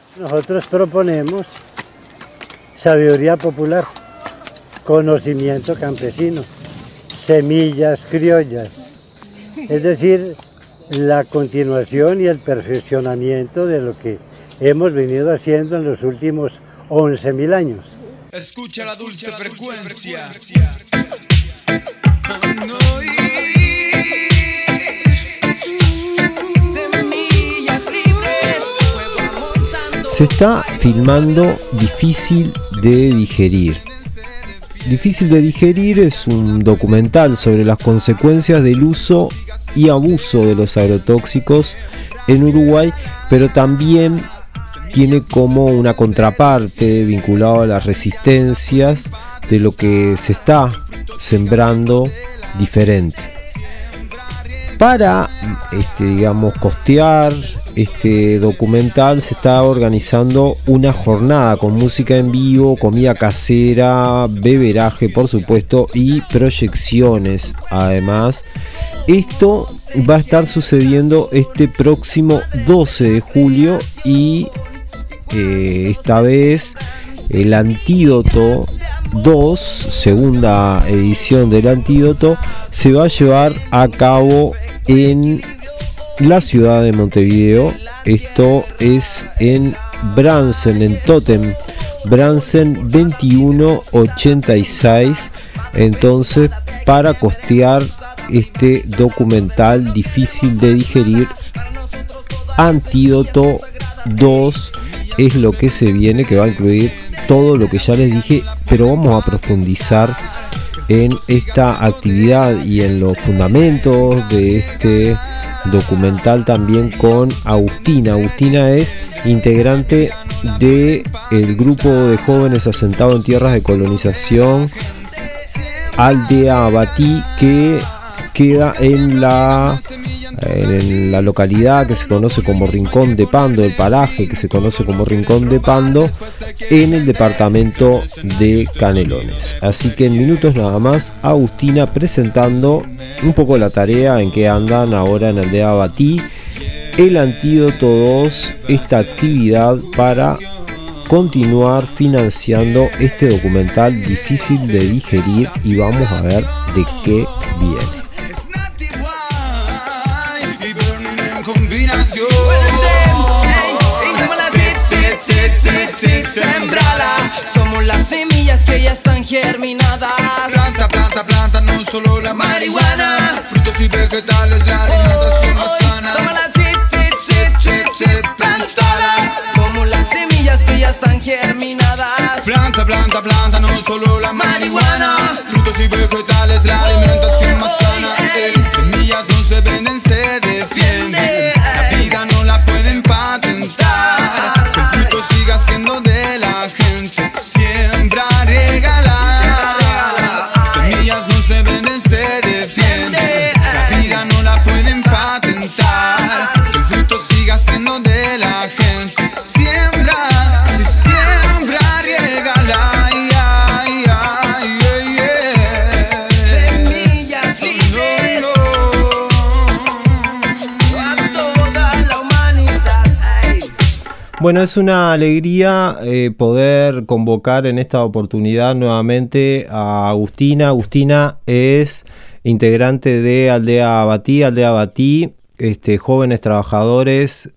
Nosotros proponemos sabiduría popular, conocimiento campesino, semillas criollas, es decir, la continuación y el perfeccionamiento de lo que hemos venido haciendo en los últimos 11.000 años. Escucha la dulce frecuencia. Se está filmando Difícil de digerir. Difícil de digerir es un documental sobre las consecuencias del uso y abuso de los agrotóxicos en Uruguay, pero también tiene como una contraparte vinculada a las resistencias de lo que se está sembrando diferente. Para costear este documental se está organizando una jornada con música en vivo, comida casera, beberaje por supuesto y proyecciones. Además, esto va a estar sucediendo este próximo 12 de julio y esta vez el Antídoto 2, segunda edición del Antídoto, se va a llevar a cabo en la ciudad de Montevideo. Esto es en Bransen, en Totem, Bransen 2186. Entonces, para costear este documental Difícil de digerir, Antídoto 2 es lo que se viene, que va a incluir todo lo que ya les dije, pero vamos a profundizar en esta actividad y en los fundamentos de este documental también con Agustina. Agustina es integrante del grupo de jóvenes asentados en tierras de colonización Aldea Abatí, que queda en la localidad que se conoce como Rincón de Pando, el paraje que se conoce como Rincón de Pando, en el departamento de Canelones. Así que en minutos nada más, Agustina presentando un poco la tarea en que andan ahora en Aldea Abatí, el Antídoto 2, esta actividad para continuar financiando este documental Difícil de digerir, y vamos a ver de qué viene. Somos las semillas que ya están germinadas. Planta, planta, planta, no solo la marihuana. Frutos y vegetales, la alimentación más sana. Toma la plantada. Somos las semillas que ya están germinadas. Planta, planta, planta, no solo la marihuana. Frutos y vegetales, la alimentación más sana. Semillas no se venden, se defienden. La vida no la pueden patentar. Que el fruto siga siendo de la gente. Siembra, regala. Semillas no se venden, se defienden. La vida no la pueden patentar. Que el fruto siga siendo de la gente. Siembra, regala. Semillas libres a toda la humanidad. Bueno, es una alegría poder convocar en esta oportunidad nuevamente a Agustina. Agustina es integrante de Aldea Abatí, jóvenes trabajadores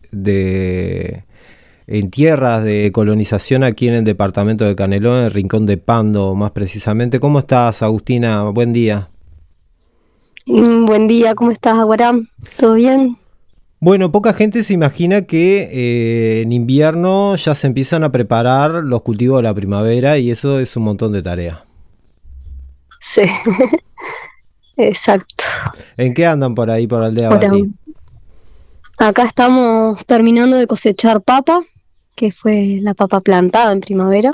en tierras de colonización aquí en el departamento de Canelones, en el Rincón de Pando más precisamente. ¿Cómo estás, Agustina? Buen día. Buen día, ¿cómo estás, Aguaram? ¿Todo bien? Bueno, poca gente se imagina que en invierno ya se empiezan a preparar los cultivos de la primavera, y eso es un montón de tarea. Sí, exacto. ¿En qué andan por ahí, por Aldea Abatí? Acá estamos terminando de cosechar papa, que fue la papa plantada en primavera.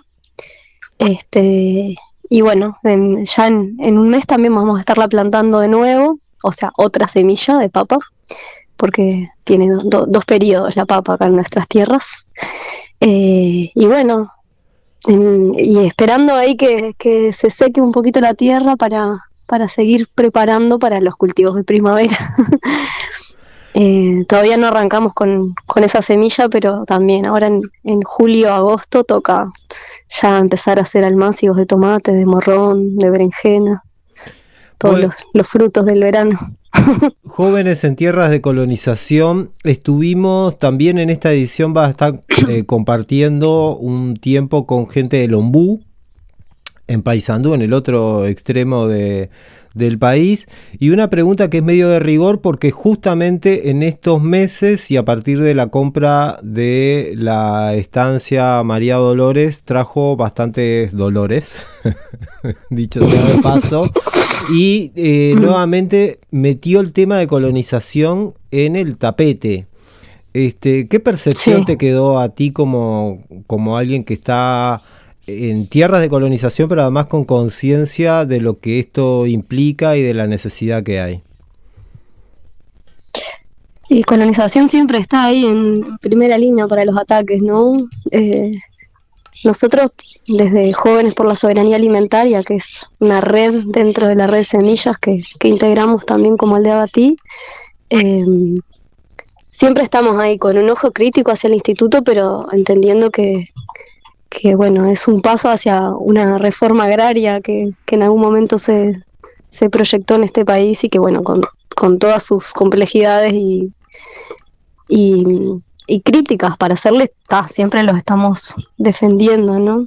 Y bueno, ya en un mes también vamos a estarla plantando de nuevo, o sea, otra semilla de papa, porque tiene dos periodos la papa acá en nuestras tierras. Y bueno, y esperando ahí que se seque un poquito la tierra para seguir preparando para los cultivos de primavera. Todavía no arrancamos con esa semilla, pero también ahora en julio, agosto toca ya empezar a hacer almácigos de tomate, de morrón, de berenjena, todos Bueno, los frutos del verano. Jóvenes en Tierras de Colonización, estuvimos también en esta edición, va a estar compartiendo un tiempo con gente del Ombú, en Paysandú, en el otro extremo del país, y una pregunta que es medio de rigor porque justamente en estos meses y a partir de la compra de la estancia María Dolores trajo bastantes dolores, dicho sea de paso, y nuevamente metió el tema de colonización en el tapete. ¿Qué percepción Sí. te quedó a ti como alguien que está en tierras de colonización, pero además con conciencia de lo que esto implica y de la necesidad que hay? Y colonización siempre está ahí en primera línea para los ataques, ¿no? Nosotros, desde Jóvenes por la Soberanía Alimentaria, que es una red dentro de la red Semillas que integramos también como Aldea Batí, siempre estamos ahí con un ojo crítico hacia el instituto, pero entendiendo que bueno, es un paso hacia una reforma agraria que en algún momento se proyectó en este país y que bueno, con todas sus complejidades y críticas para hacerle, siempre los estamos defendiendo, ¿no?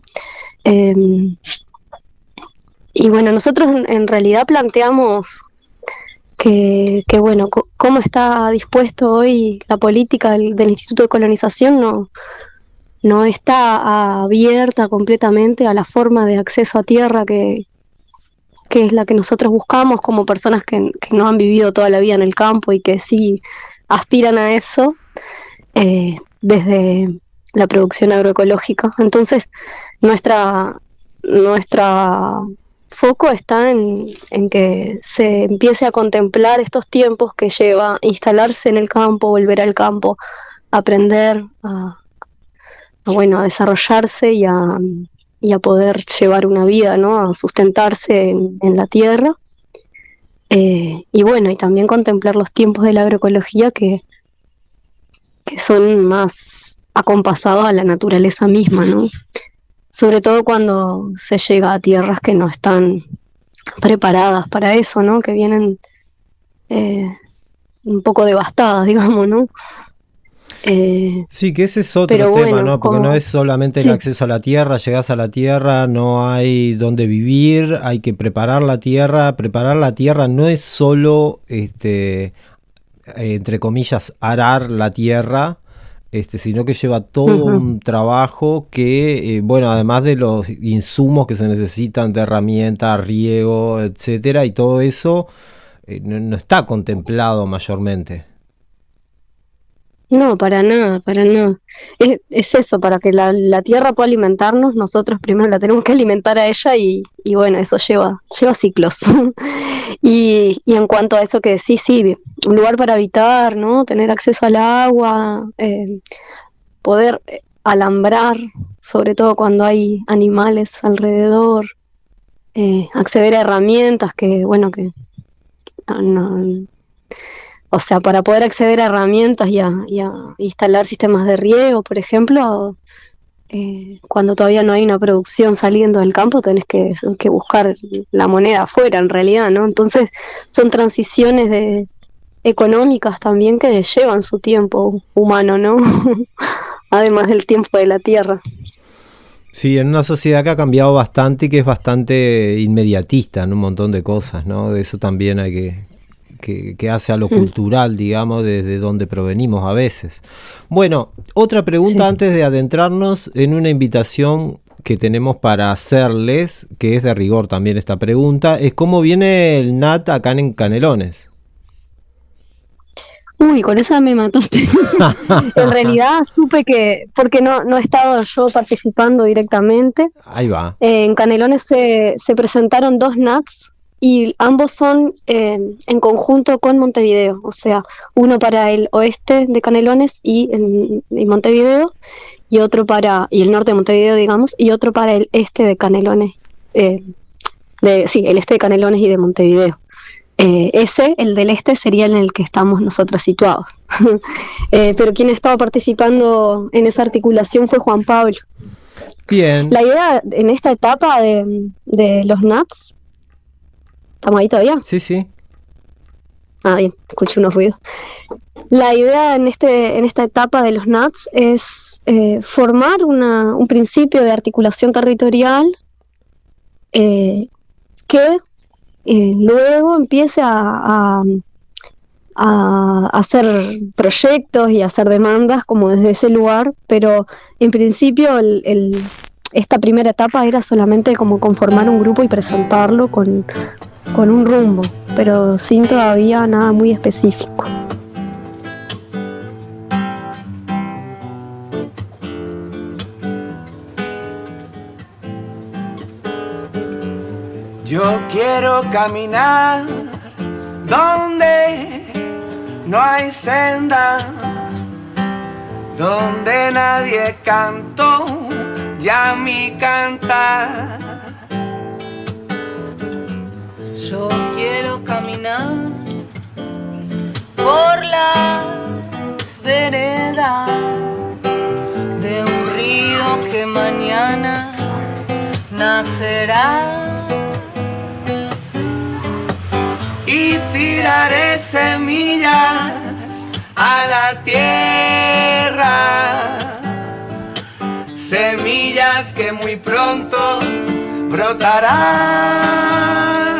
Y bueno, nosotros en realidad planteamos que bueno, cómo está dispuesto hoy la política del Instituto de Colonización no está abierta completamente a la forma de acceso a tierra que es la que nosotros buscamos como personas que no han vivido toda la vida en el campo y que sí aspiran a eso desde la producción agroecológica. Entonces, nuestra foco está en que se empiece a contemplar estos tiempos que lleva instalarse en el campo, volver al campo, aprender a desarrollarse y a poder llevar una vida, ¿no? A sustentarse en la tierra. Y bueno, y también contemplar los tiempos de la agroecología que son más acompasados a la naturaleza misma, ¿no? Sobre todo cuando se llega a tierras que no están preparadas para eso, ¿no? Que vienen un poco devastadas, digamos, ¿no? Sí, que ese es otro Pero tema, bueno, ¿no? Porque no es solamente el sí. acceso a la tierra, llegás a la tierra, no hay dónde vivir, hay que preparar la tierra. Preparar la tierra no es solo, entre comillas, arar la tierra, sino que lleva todo un trabajo que, bueno, además de los insumos que se necesitan de herramientas, riego, etcétera, y todo eso no está contemplado mayormente. No, para nada, para nada. Es eso, para que la tierra pueda alimentarnos, nosotros primero la tenemos que alimentar a ella y bueno, eso lleva ciclos. Y en cuanto a eso que decís, sí, un lugar para habitar, ¿no? Tener acceso al agua, poder alambrar, sobre todo cuando hay animales alrededor, acceder a herramientas que, bueno, que no. O sea, para poder acceder a herramientas y a instalar sistemas de riego, por ejemplo, cuando todavía no hay una producción saliendo del campo, tenés que buscar la moneda afuera, en realidad, ¿no? Entonces, son transiciones económicas también que llevan su tiempo humano, ¿no? Además del tiempo de la tierra. Sí, en una sociedad que ha cambiado bastante y que es bastante inmediatista en un montón de cosas, ¿no? De eso también hay que hace a lo cultural, digamos, desde donde provenimos a veces. Bueno, otra pregunta antes de adentrarnos en una invitación que tenemos para hacerles, que es de rigor también esta pregunta, es cómo viene el NAT acá en Canelones. Uy, con esa me mataste. En realidad supe que, porque no he estado yo participando directamente. Ahí va. En Canelones se presentaron 2 NATs y ambos son en conjunto con Montevideo, o sea, uno para el oeste de Canelones y Montevideo, y otro y el norte de Montevideo, digamos, y otro para el este de Canelones, el este de Canelones y de Montevideo. Ese, el del este, sería en el que estamos nosotras situados. Pero quien estaba participando en esa articulación fue Juan Pablo. Bien. La idea en esta etapa de los Nuts, ¿estamos ahí todavía? Sí, sí. Ah, bien, escuché unos ruidos. La idea en esta etapa de los Nuts es formar un principio de articulación territorial que luego empiece a hacer proyectos y a hacer demandas como desde ese lugar, pero en principio esta primera etapa era solamente como conformar un grupo y presentarlo con un rumbo, pero sin todavía nada muy específico. Yo quiero caminar donde no hay senda, donde nadie cantó ya mi cantar. Yo quiero caminar por las veredas de un río que mañana nacerá. Y tiraré semillas a la tierra, semillas que muy pronto brotarán.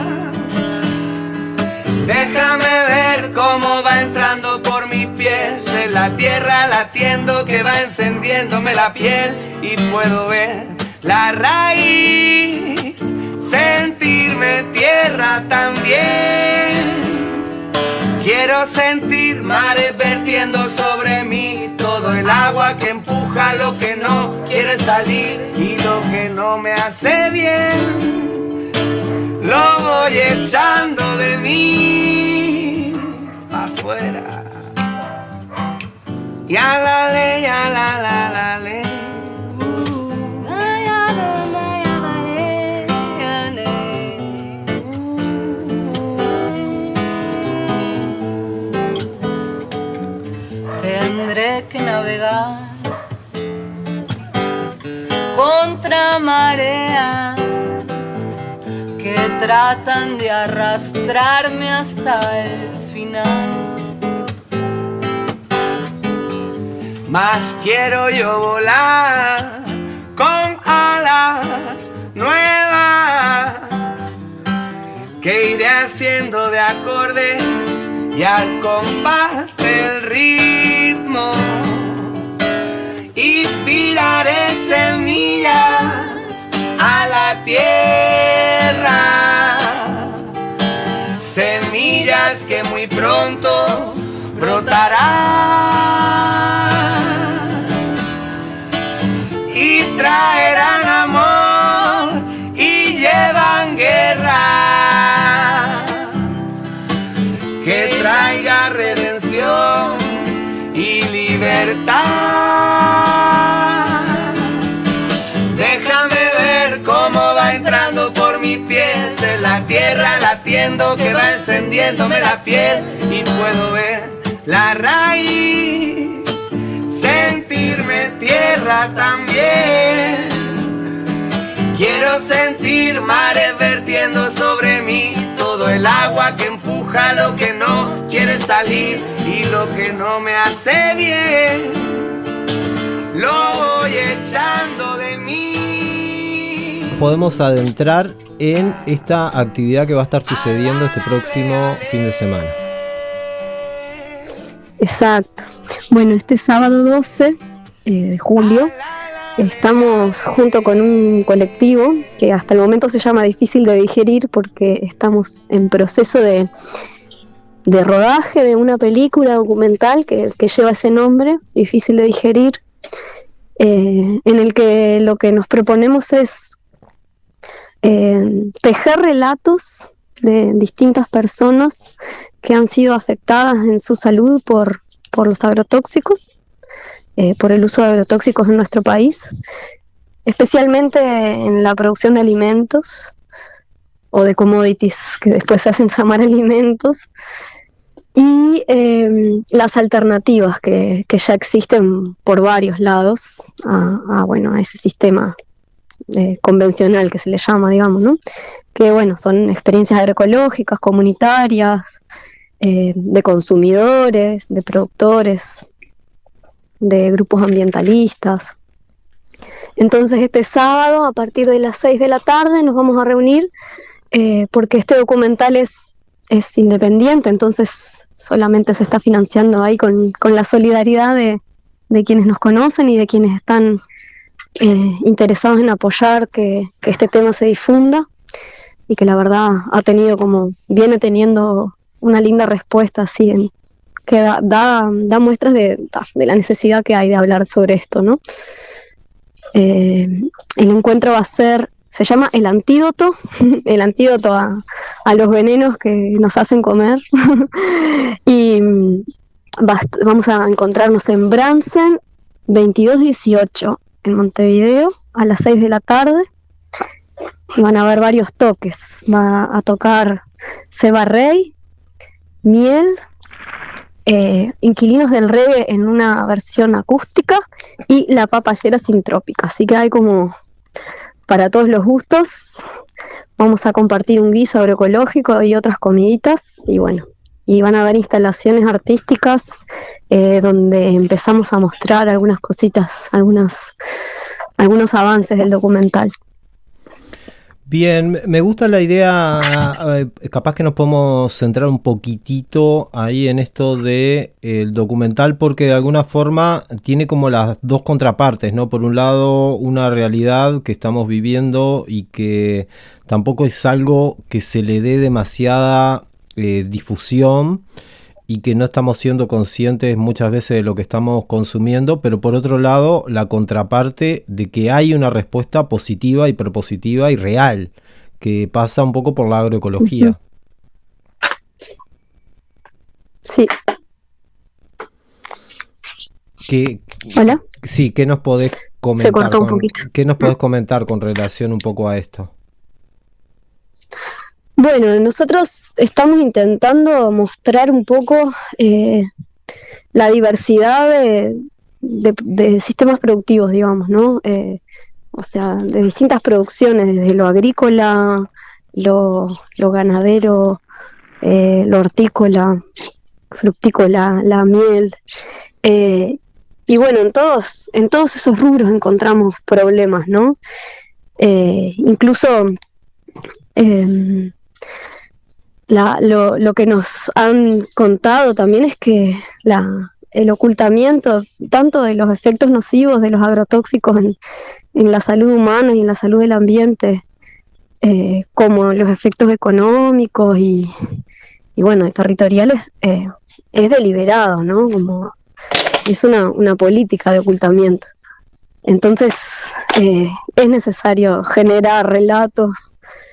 Déjame ver cómo va entrando por mis pies en la tierra, latiendo que va encendiéndome la piel, y puedo ver la raíz, sentirme tierra también. Quiero sentir mares vertiendo sobre mí, todo el agua que empuja lo que no quiere salir y lo que no me hace bien, lo voy echando de mí afuera. Ya la ley, ya la ley. Tendré que navegar contra mareas que tratan de arrastrarme hasta el final. Más quiero yo volar con alas nuevas que iré haciendo de acordes y al compás del ritmo, y tiraré semillas a la tierra, semillas que muy pronto brotarán y traerán amor y llevan guerra, que traiga redención y libertad. Déjame ver cómo va entrando por mis pies en la tierra, latiendo que va encendiéndome la piel, y puedo ver la raíz, sentirme tierra también. Quiero sentir mares vertiendo sobre mí, todo el agua que empuja lo que no quiere salir y lo que no me hace bien, lo voy echando de mí. Podemos adentrar en esta actividad que va a estar sucediendo este próximo fin de semana. Exacto. Bueno, este sábado 12 de julio estamos junto con un colectivo que hasta el momento se llama Difícil de Digerir, porque estamos en proceso de rodaje de una película documental que lleva ese nombre, Difícil de Digerir, en el que lo que nos proponemos es tejer relatos de distintas personas que han sido afectadas en su salud por los agrotóxicos, por el uso de agrotóxicos en nuestro país, especialmente en la producción de alimentos, o de commodities que después se hacen llamar alimentos, y las alternativas que ya existen por varios lados a ese sistema convencional que se le llama, digamos, ¿no? Que bueno, son experiencias agroecológicas, comunitarias, de consumidores, de productores, de grupos ambientalistas. Entonces este sábado a partir de las 6 de la tarde nos vamos a reunir porque este documental es independiente, entonces solamente se está financiando ahí con la solidaridad de quienes nos conocen y de quienes están interesados en apoyar que este tema se difunda, y que la verdad viene teniendo una linda respuesta, así que da muestras de la necesidad que hay de hablar sobre esto, ¿no? El encuentro se llama El Antídoto, el antídoto a los venenos que nos hacen comer. Y vamos a encontrarnos en Bransen 2218 en Montevideo a las 6 de la tarde. Van a haber varios toques. Va a tocar Seba Rey, Miel, Inquilinos del Reggae en una versión acústica y La Papayera Sintrópica. Así que hay como para todos los gustos. Vamos a compartir un guiso agroecológico y otras comiditas, y bueno, y van a haber instalaciones artísticas donde empezamos a mostrar algunas cositas, algunos avances del documental. Bien, me gusta la idea, capaz que nos podemos centrar un poquitito ahí en esto de el documental, porque de alguna forma tiene como las dos contrapartes, ¿no? Por un lado, una realidad que estamos viviendo y que tampoco es algo que se le dé demasiada difusión, y que no estamos siendo conscientes muchas veces de lo que estamos consumiendo, pero por otro lado, la contraparte de que hay una respuesta positiva y propositiva y real, que pasa un poco por la agroecología. Sí. ¿Hola? Sí, ¿qué nos podés comentar? Se cortó un poquito. ¿Qué nos podés comentar con relación un poco a esto? Bueno, nosotros estamos intentando mostrar un poco la diversidad de sistemas productivos, digamos, ¿no? O sea, de distintas producciones, desde lo agrícola, lo ganadero, lo hortícola, fructícola, la miel. Y bueno, en todos esos rubros encontramos problemas, ¿no? Incluso lo que nos han contado también es que el ocultamiento tanto de los efectos nocivos de los agrotóxicos en la salud humana y en la salud del ambiente, como los efectos económicos y bueno, territoriales, es deliberado, ¿no? Como es una política de ocultamiento. Entonces es necesario generar relatos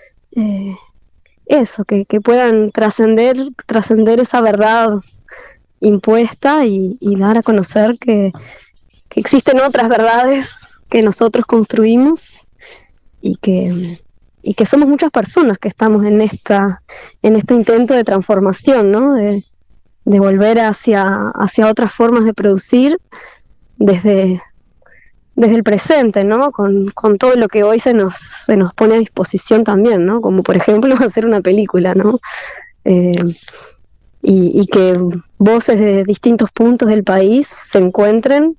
que puedan trascender esa verdad impuesta y dar a conocer que existen otras verdades que nosotros construimos y que somos muchas personas que estamos en este intento de transformación, ¿no? De volver hacia otras formas de producir desde el presente, ¿no? Con todo lo que hoy se nos pone a disposición también, ¿no? Como por ejemplo hacer una película, ¿no? Y que voces de distintos puntos del país se encuentren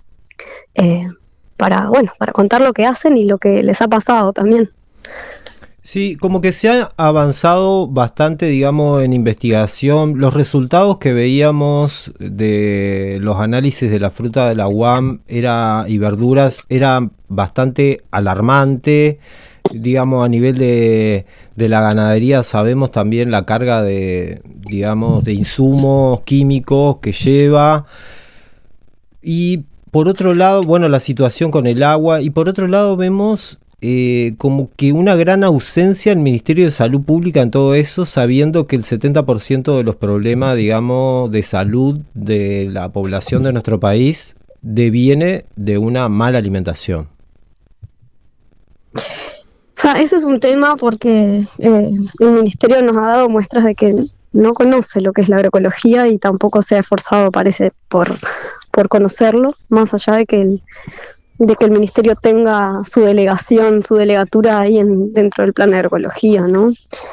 para contar lo que hacen y lo que les ha pasado también. Sí, como que se ha avanzado bastante, digamos, en investigación. Los resultados que veíamos de los análisis de la fruta de la UAM y verduras eran bastante alarmante. Digamos, a nivel de la ganadería sabemos también la carga de insumos químicos que lleva. Y por otro lado, bueno, la situación con el agua. Y por otro lado vemos como que una gran ausencia del Ministerio de Salud Pública en todo eso, sabiendo que el 70% de los problemas, digamos, de salud de la población de nuestro país deviene de una mala alimentación. Ese es un tema porque el ministerio nos ha dado muestras de que no conoce lo que es la agroecología y tampoco se ha esforzado, parece, por conocerlo, más allá de que el ministerio tenga su delegación, su delegatura ahí dentro del plan de agroecología, ¿no?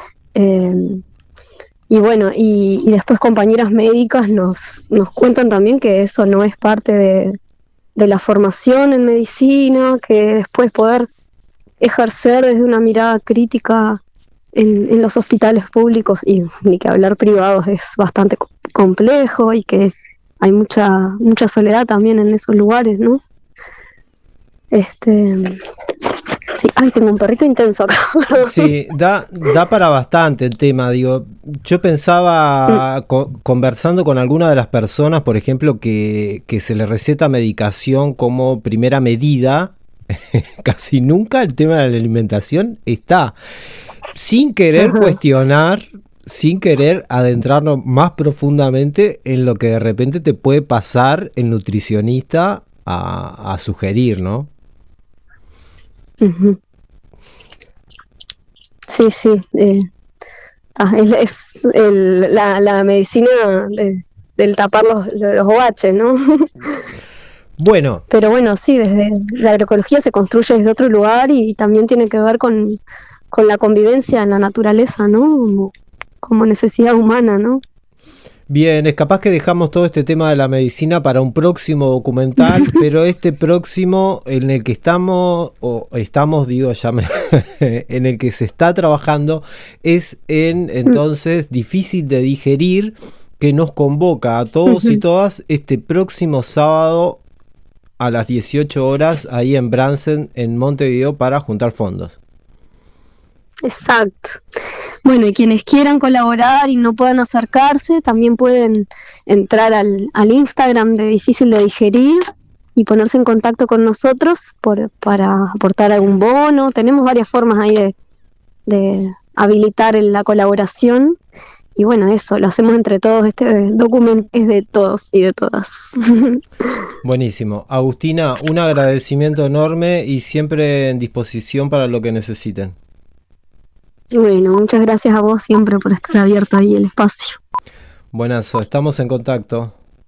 Y bueno, y después compañeras médicas nos cuentan también que eso no es parte de la formación en medicina, que después poder ejercer desde una mirada crítica en los hospitales públicos y ni que hablar privados es bastante complejo y que hay mucha soledad también en esos lugares, ¿no? Sí, tengo un perrito intenso acá. Sí, da para bastante el tema, digo. Yo pensaba, conversando con alguna de las personas, por ejemplo, que se le receta medicación como primera medida, casi nunca el tema de la alimentación está, sin querer cuestionar, sin querer adentrarnos más profundamente en lo que de repente te puede pasar el nutricionista a sugerir, ¿no? Uh-huh. Sí, la medicina del tapar los baches, ¿no? Bueno. Pero bueno, sí, desde la agroecología se construye desde otro lugar y también tiene que ver con la convivencia en la naturaleza, ¿no? Como necesidad humana, ¿no? Bien, es capaz que dejamos todo este tema de la medicina para un próximo documental, pero este próximo en el que en el que se está trabajando es entonces Difícil de Digerir, que nos convoca a todos y todas este próximo sábado a las 18 horas ahí en Bransen, en Montevideo, para juntar fondos. Exacto. Bueno, y quienes quieran colaborar y no puedan acercarse, también pueden entrar al Instagram de Difícil de Digerir y ponerse en contacto con nosotros para aportar algún bono. Tenemos varias formas ahí de habilitar la colaboración. Y bueno, eso, lo hacemos entre todos. Este documento es de todos y de todas. Buenísimo. Agustina, un agradecimiento enorme y siempre en disposición para lo que necesiten. Bueno, muchas gracias a vos siempre por estar abierto ahí el espacio. Buenazo, estamos en contacto.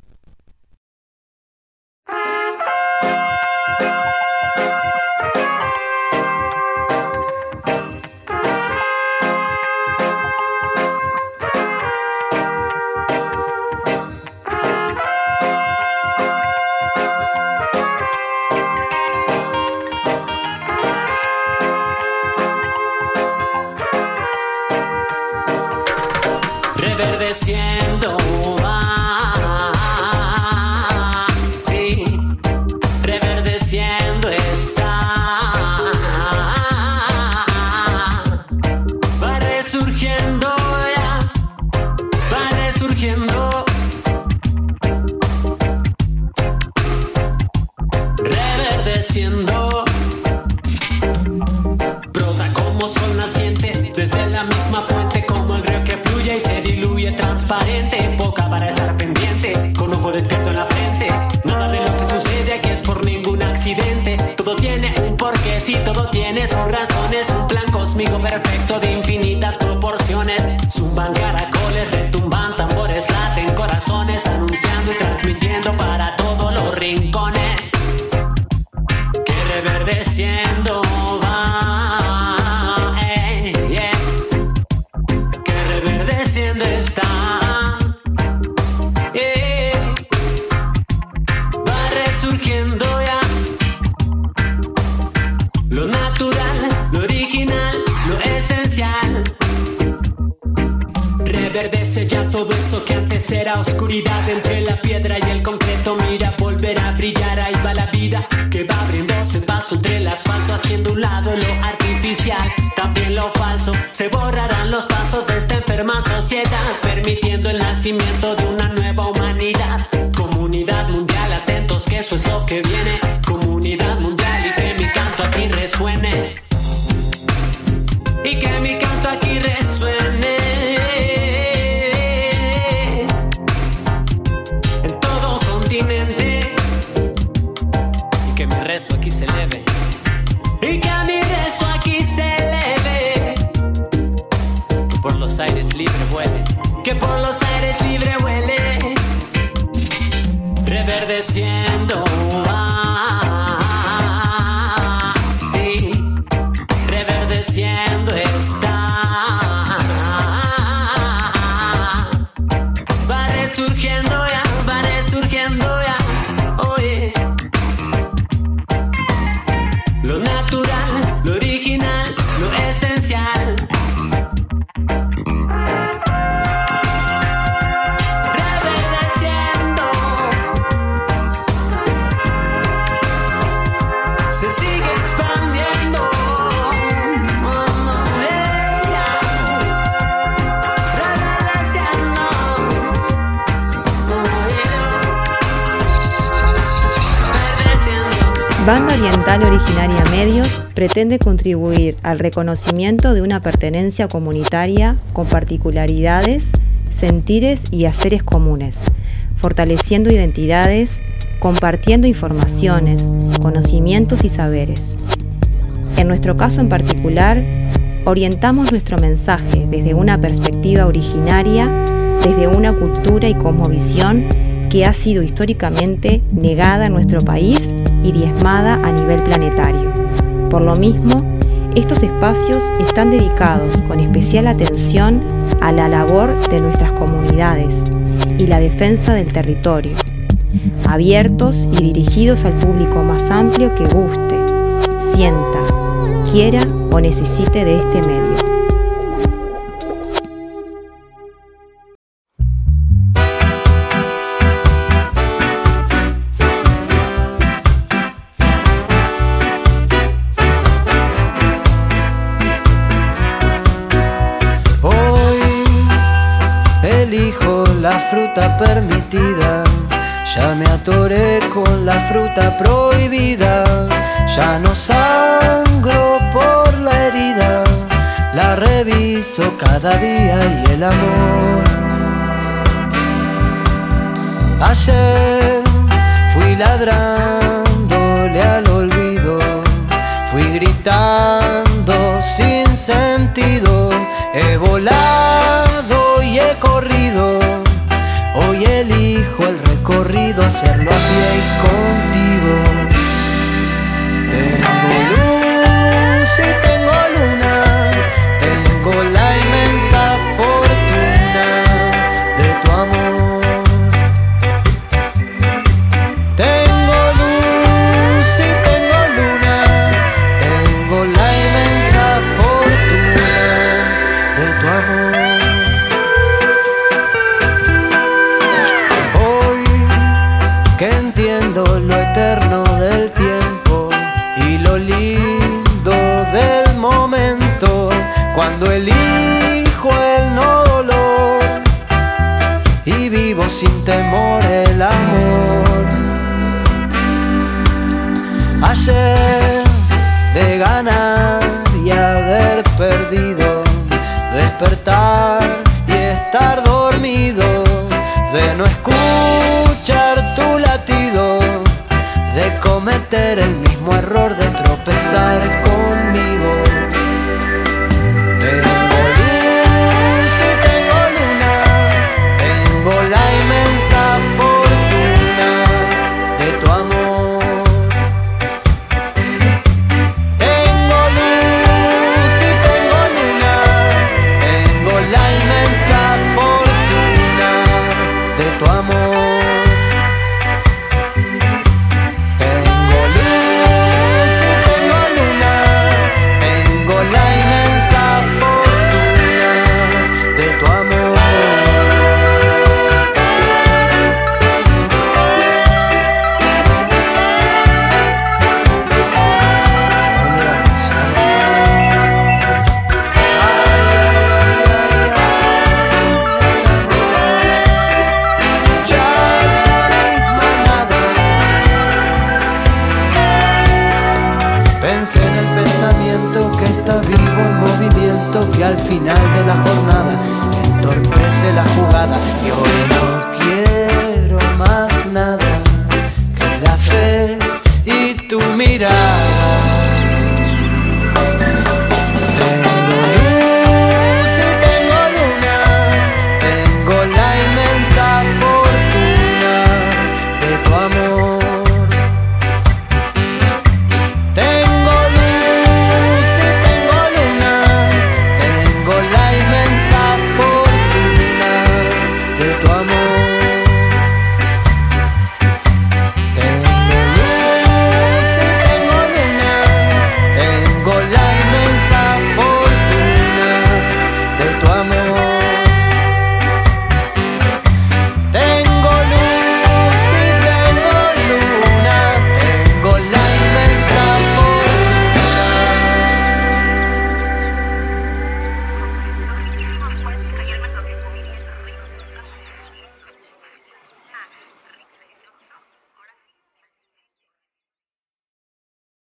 Reverdeciendo, sí, reverdeciendo está, va resurgiendo ya, va resurgiendo, reverdeciendo, brota como sol naciente desde la misma fuente, como el río que fluye y se diluye transparente, boca para estar pendiente, con ojo despierto en la frente, nada de lo que sucede aquí es por ningún accidente, todo tiene un porqué, sí, todo tiene sus razones, un plan cósmico perfecto de infinitas proporciones, zumban caracoles, retumban tambores, laten corazones, anunciando y transmitiendo para todos los rincones, que reverdeciendo va, yeah. Que reverdeciendo está, va resurgiendo ya, lo natural, lo original, lo esencial, reverdece ya todo eso que antes era oscuridad, entre la piedra y el concreto, mira, volverá a brillar, ahí va la vida, que va abriéndose paso entre el asfalto, haciendo un lado lo artificial, también lo falso, se borrarán los pasos de esta enferma sociedad, permitiendo el nacimiento de una nueva humanidad, comunidad mundial, atentos que eso es lo que viene, comunidad mundial, y que mi canto aquí resuene, y que mi canto aquí resuene, en todo continente, y que mi rezo aquí se eleve, y que mi rezo aquí se eleve. libre vuele, que por los aires libre vuele, reverdeciendo. Sí, reverdeciendo está. Va resurgiendo ya, oye. Lo natural, lo original, lo esencial. Reverdeciendo. Se sigue expandiendo. Oh, no, reverdeciendo. Banda Oriental Originaria Medios pretende contribuir al reconocimiento de una pertenencia comunitaria con particularidades, sentires y haceres comunes, fortaleciendo identidades, compartiendo informaciones, conocimientos y saberes. En nuestro caso en particular, orientamos nuestro mensaje desde una perspectiva originaria, desde una cultura y cosmovisión que ha sido históricamente negada en nuestro país y diezmada a nivel planetario. Por lo mismo, estos espacios están dedicados con especial atención a la labor de nuestras comunidades y la defensa del territorio, abiertos y dirigidos al público más amplio que guste, sienta, quiera o necesite de este medio. La fruta permitida, ya me atoré con la fruta prohibida, ya no sangro por la herida, la reviso cada día y el amor. Ayer fui ladrándole al olvido, fui gritando sin sentido, he volado y he corrido. Hoy elijo el recorrido, hacerlo a pie y contigo. Tengo luz y tengo luna, tengo la inmensa fortuna de tu amor. Tengo luz y tengo luna, tengo la inmensa fortuna de tu amor. Que entiendo lo eterno del tiempo y lo lindo del momento, cuando elijo el no dolor y vivo sin temor el amor. Ayer de ganar y haber perdido, despertar y estar dormido, de no escuchar tu latido, de cometer el mismo error de tropezar conmigo. Tengo luz y tengo luna, tengo la inmensa fortuna de tu amor. Tengo luz y tengo luna, tengo la inmensa fortuna de tu amor. Tengo luz y tengo luna, tengo la inmensa fortuna de tu amor. ¿Hacia dónde vamos? Pensé en el pensamiento que está vivo en movimiento, que al final de la jornada entorpece la jugada. Y hoy no quiero más nada que la fe y tu mirada.